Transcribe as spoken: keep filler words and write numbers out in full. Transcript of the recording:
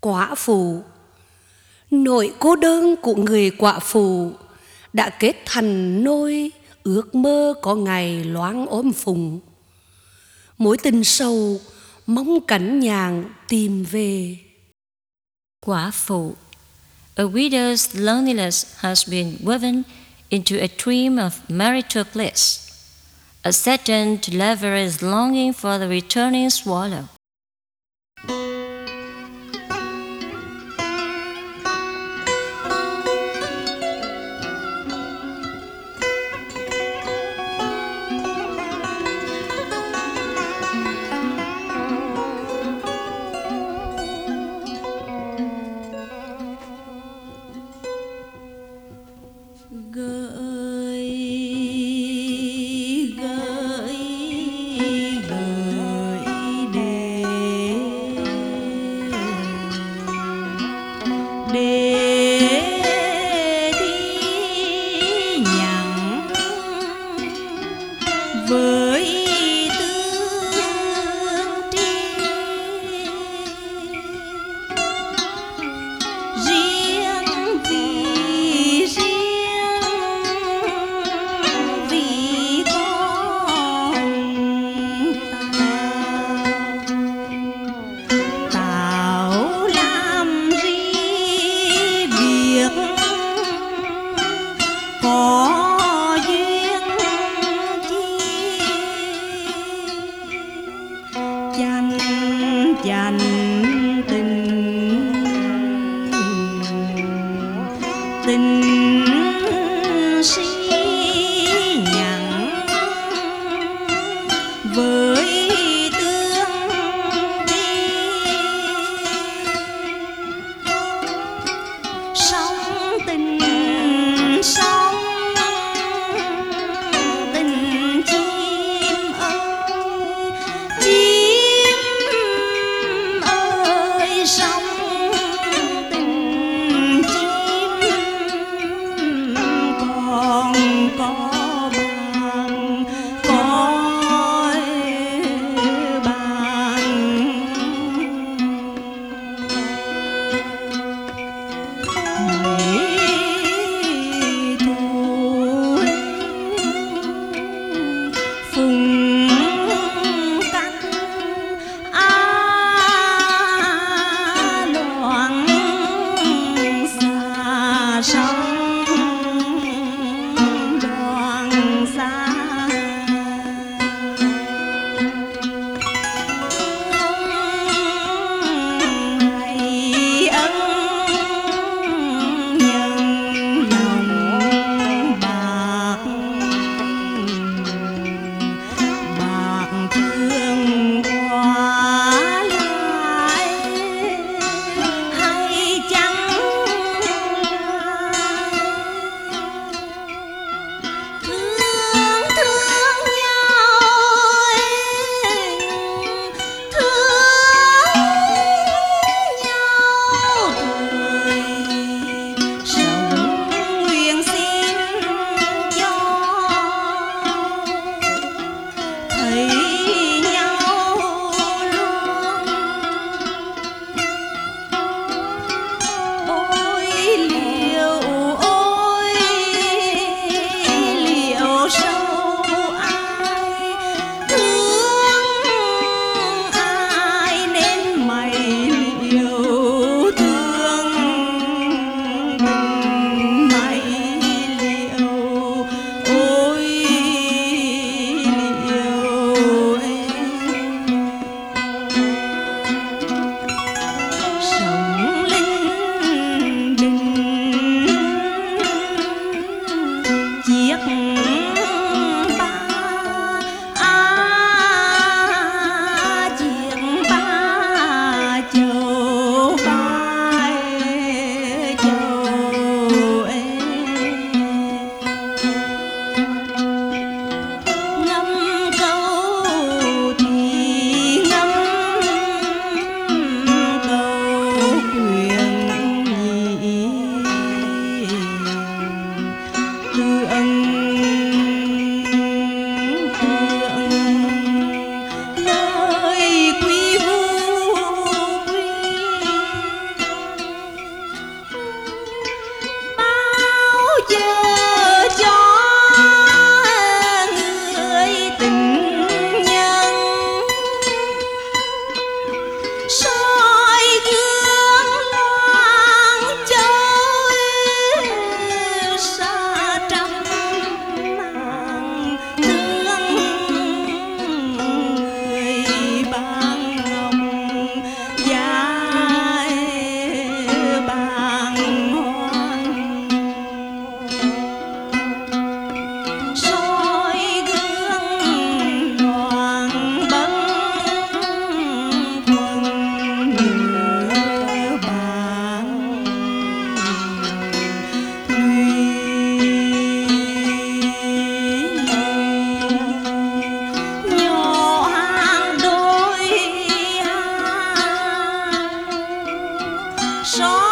Quả phụ. Nỗi cô đơn của người quả phụ đã kết thành nỗi ước mơ có ngày loáng ôm phùng. Mối tình sâu mong cảnh nhàng tìm về. Quả phụ. A widow's loneliness has been woven into a dream of marital bliss. A saddened lover is longing for the returning swallow. Gợi gợi gợi để để thi nhặng với tương tri riêng vì riêng vì con ta tạo làm ri việc có duyên chi chanh chanh tình tình si nhặng với tương tri sóng tình sóng tình chim ơi chim ơi sóng tình chim son